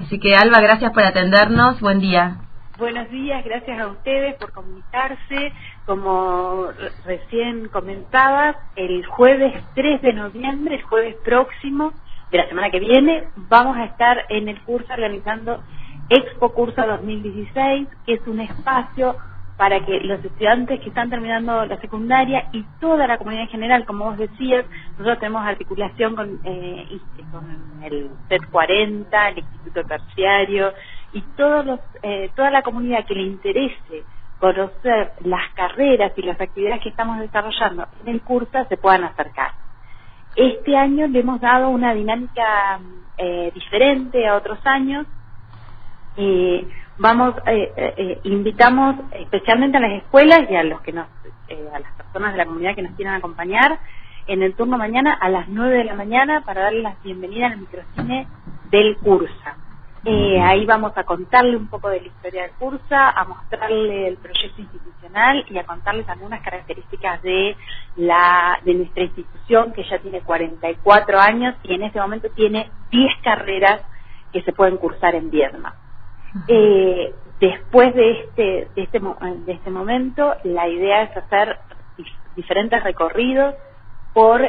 Así que Alba, gracias por atendernos, buen día. Buenos días, gracias a ustedes por comunicarse. Como recién comentabas, el jueves 3 de noviembre, el jueves próximo de la semana que viene, vamos a estar en el curso organizando Expo Cursa 2016, que es un espacio para que los estudiantes que están terminando la secundaria y toda la comunidad en general, como vos decías, nosotros tenemos articulación con el CET 40, el Instituto Terciario y toda la comunidad que le interese conocer las carreras y las actividades que estamos desarrollando en el curso se puedan acercar. Este año le hemos dado una dinámica diferente a otros años. Invitamos especialmente a las escuelas y a los que a las personas de la comunidad que nos quieran acompañar en el turno mañana a las 9 de la mañana para darles la bienvenida al microcine del Cursa. Ahí vamos a contarle un poco de la historia del Cursa, a mostrarle el proyecto institucional y a contarles algunas características de nuestra institución, que ya tiene 44 años y en este momento tiene 10 carreras que se pueden cursar en Viedma. Después de este momento, la idea es hacer diferentes recorridos por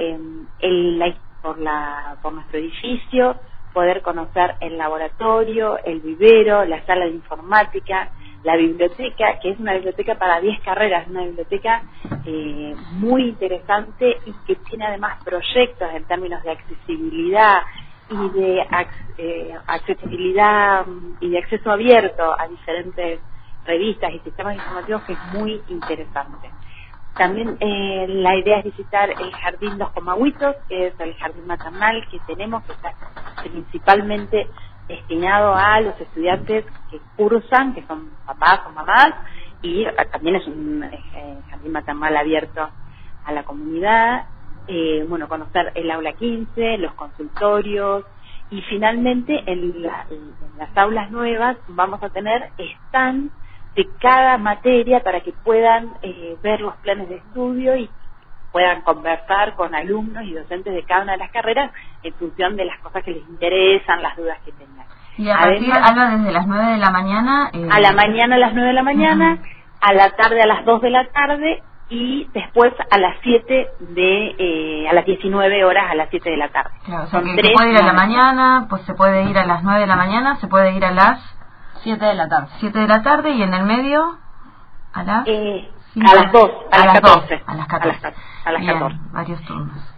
nuestro edificio, poder conocer el laboratorio, el vivero, la sala de informática, la biblioteca, que es una biblioteca para 10 carreras, una biblioteca muy interesante y que tiene además proyectos en términos de accesibilidad y de accesibilidad y de acceso abierto a diferentes revistas y sistemas informativos, que es muy interesante. También la idea es visitar el Jardín Los Comagüitos, que es el jardín maternal que tenemos, que está principalmente destinado a los estudiantes que cursan, que son papás o mamás, y también es un jardín maternal abierto a la comunidad. Conocer el aula 15, los consultorios, y finalmente en las aulas nuevas vamos a tener stands de cada materia para que puedan ver los planes de estudio y puedan conversar con alumnos y docentes de cada una de las carreras en función de las cosas que les interesan, las dudas que tengan. Y a partir, Alba, desde las 9 de la mañana... A la mañana a las 9 de la mañana, a la tarde a las 2 de la tarde y después a las 7 a las 19 horas a las 7 de la tarde. Claro, o sea que se puede ir a la mañana, pues se puede ir a las 9 de la mañana, se puede ir a las 7 de la tarde. 7 de la tarde y en el medio a las... a las 2, a las 14. A las 14. A las 14. Bien, varios turnos.